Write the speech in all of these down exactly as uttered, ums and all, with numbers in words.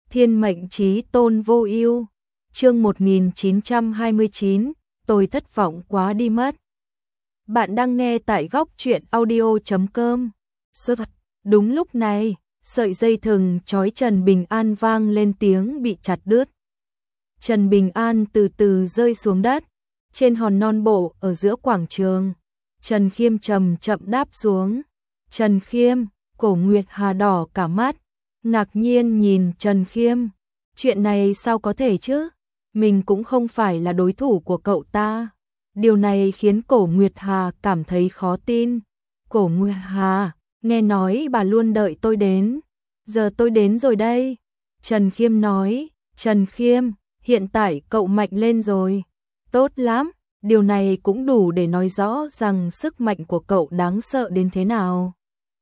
Thiên mệnh chí tôn vô ưu. Chương một nghìn chín trăm hai mươi chín, tôi thất vọng quá đi mất. Bạn đang nghe tại góc truyện audio chấm com. Sơ thật, đúng lúc này, sợi dây thừng trói Trần Bình An vang lên tiếng bị chặt đứt. Trần Bình An từ từ rơi xuống đất, trên hòn non bộ ở giữa quảng trường. Trần Khiêm chậm chậm đáp xuống. Trần Khiêm, Cổ Nguyệt Hà đỏ cả mắt, ngạc nhiên nhìn Trần Khiêm. Chuyện này sao có thể chứ? Mình cũng không phải là đối thủ của cậu ta. Điều này khiến Cổ Nguyệt Hà cảm thấy khó tin. Cổ Nguyệt Hà, nghe nói bà luôn đợi tôi đến. Giờ tôi đến rồi đây. Trần Khiêm nói. Trần Khiêm, hiện tại cậu mạnh lên rồi. Tốt lắm, điều này cũng đủ để nói rõ rằng sức mạnh của cậu đáng sợ đến thế nào.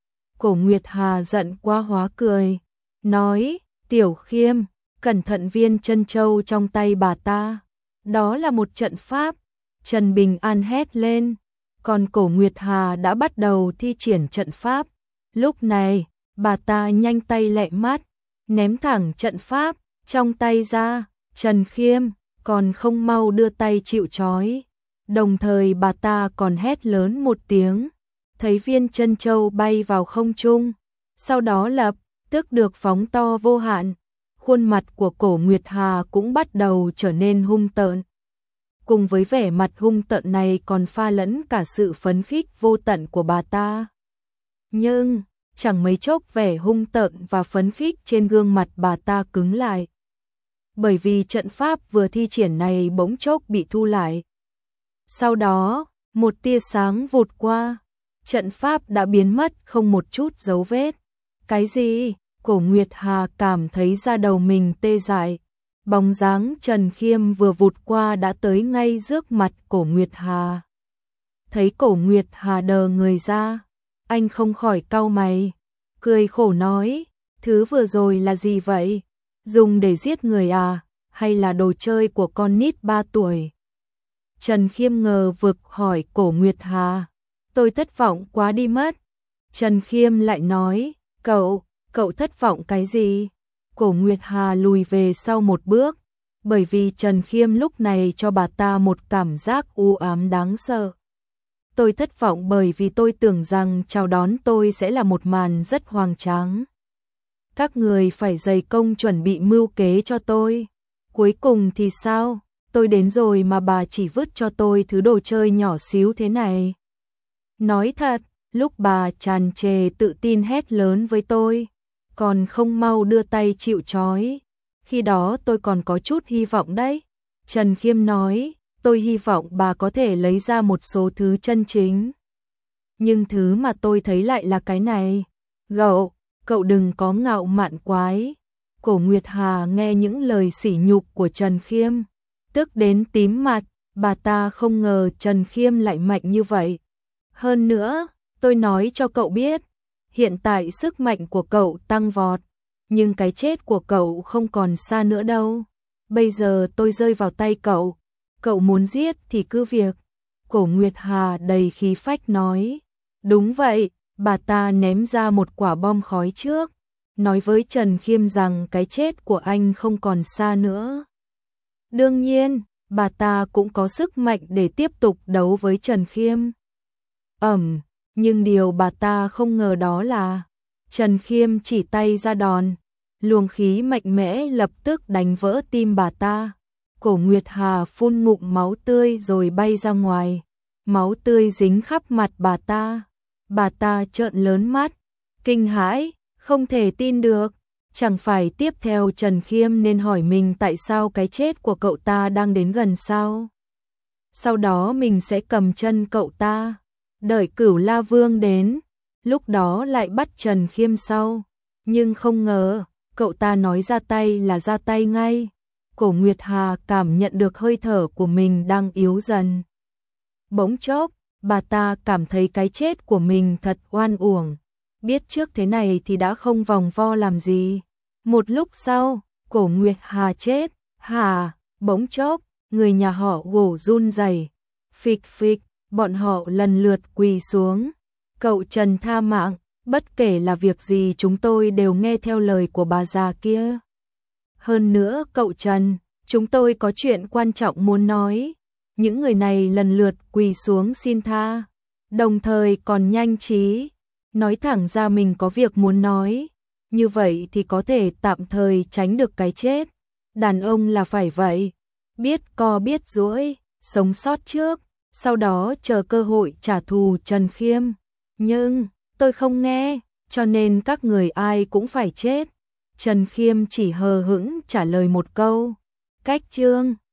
Cổ Nguyệt Hà giận quá hóa cười. Nói, Tiểu Khiêm, cẩn thận viên chân châu trong tay bà ta. Đó là một trận pháp. Trần Bình An hét lên. Còn Cổ Nguyệt Hà đã bắt đầu thi triển trận pháp. Lúc này, bà ta nhanh tay lẹ mắt, ném thẳng trận pháp trong tay ra. Trần Khiêm, còn không mau đưa tay chịu trói. Đồng thời bà ta còn hét lớn một tiếng. Thấy viên chân châu bay vào không trung. Sau đó lập tức được phóng to vô hạn. Khuôn mặt của Cổ Nguyệt Hà cũng bắt đầu trở nên hung tợn. Cùng với vẻ mặt hung tợn này còn pha lẫn cả sự phấn khích vô tận của bà ta. Nhưng, chẳng mấy chốc vẻ hung tợn và phấn khích trên gương mặt bà ta cứng lại. Bởi vì trận pháp vừa thi triển này bỗng chốc bị thu lại. Sau đó, một tia sáng vụt qua, trận pháp đã biến mất không một chút dấu vết. Cái gì? Cổ Nguyệt Hà cảm thấy da đầu mình tê dại. Bóng dáng Trần Khiêm vừa vụt qua đã tới ngay trước mặt Cổ Nguyệt Hà. Thấy Cổ Nguyệt Hà đờ người ra, anh không khỏi cau mày, cười khổ nói, thứ vừa rồi là gì vậy? Dùng để giết người à? Hay là đồ chơi của con nít ba tuổi? Trần Khiêm ngờ vực hỏi Cổ Nguyệt Hà. Tôi thất vọng quá đi mất. Trần Khiêm lại nói, cậu, cậu thất vọng cái gì? Cổ Nguyệt Hà lùi về sau một bước, bởi vì Trần Khiêm lúc này cho bà ta một cảm giác u ám đáng sợ. Tôi thất vọng bởi vì tôi tưởng rằng chào đón tôi sẽ là một màn rất hoành tráng. Các người phải dày công chuẩn bị mưu kế cho tôi. Cuối cùng thì sao? Tôi đến rồi mà bà chỉ vứt cho tôi thứ đồ chơi nhỏ xíu thế này. Nói thật, lúc bà tràn trề tự tin hét lớn với tôi, còn không mau đưa tay chịu trói. Khi đó tôi còn có chút hy vọng đấy. Trần Khiêm nói, tôi hy vọng bà có thể lấy ra một số thứ chân chính. Nhưng thứ mà tôi thấy lại là cái này. Gậu, cậu đừng có ngạo mạn quái. Cổ Nguyệt Hà nghe những lời sỉ nhục của Trần Khiêm, tức đến tím mặt, bà ta không ngờ Trần Khiêm lại mạnh như vậy. Hơn nữa, tôi nói cho cậu biết, hiện tại sức mạnh của cậu tăng vọt, nhưng cái chết của cậu không còn xa nữa đâu. Bây giờ tôi rơi vào tay cậu, cậu muốn giết thì cứ việc. Cổ Nguyệt Hà đầy khí phách nói. Đúng vậy, bà ta ném ra một quả bom khói trước, nói với Trần Khiêm rằng cái chết của anh không còn xa nữa. Đương nhiên, bà ta cũng có sức mạnh để tiếp tục đấu với Trần Khiêm. Ẩm, nhưng điều bà ta không ngờ đó là Trần Khiêm chỉ tay ra đòn, luồng khí mạnh mẽ lập tức đánh vỡ tim bà ta. Cổ Nguyệt Hà phun ngụm máu tươi rồi bay ra ngoài, máu tươi dính khắp mặt bà ta. Bà ta trợn lớn mắt, kinh hãi, không thể tin được. Chẳng phải tiếp theo Trần Khiêm nên hỏi mình tại sao cái chết của cậu ta đang đến gần sao? Sau đó mình sẽ cầm chân cậu ta, đợi Cửu La Vương đến, lúc đó lại bắt Trần Khiêm sau. Nhưng không ngờ, cậu ta nói ra tay là ra tay ngay. Cổ Nguyệt Hà cảm nhận được hơi thở của mình đang yếu dần. Bỗng chốc, bà ta cảm thấy cái chết của mình thật oan uổng. Biết trước thế này thì đã không vòng vo làm gì. Một lúc sau, Cổ Nguyệt Hà chết. Hà, bỗng chốc, người nhà họ gỗ run rẩy. Phịch phịch, bọn họ lần lượt quỳ xuống. Cậu Trần tha mạng, bất kể là việc gì chúng tôi đều nghe theo lời của bà già kia. Hơn nữa cậu Trần, chúng tôi có chuyện quan trọng muốn nói. Những người này lần lượt quỳ xuống xin tha, đồng thời còn nhanh trí nói thẳng ra mình có việc muốn nói, như vậy thì có thể tạm thời tránh được cái chết. Đàn ông là phải vậy, biết co biết duỗi, sống sót trước, sau đó chờ cơ hội trả thù Trần Khiêm. Nhưng, tôi không nghe, cho nên các người ai cũng phải chết. Trần Khiêm chỉ hờ hững trả lời một câu, cách chương.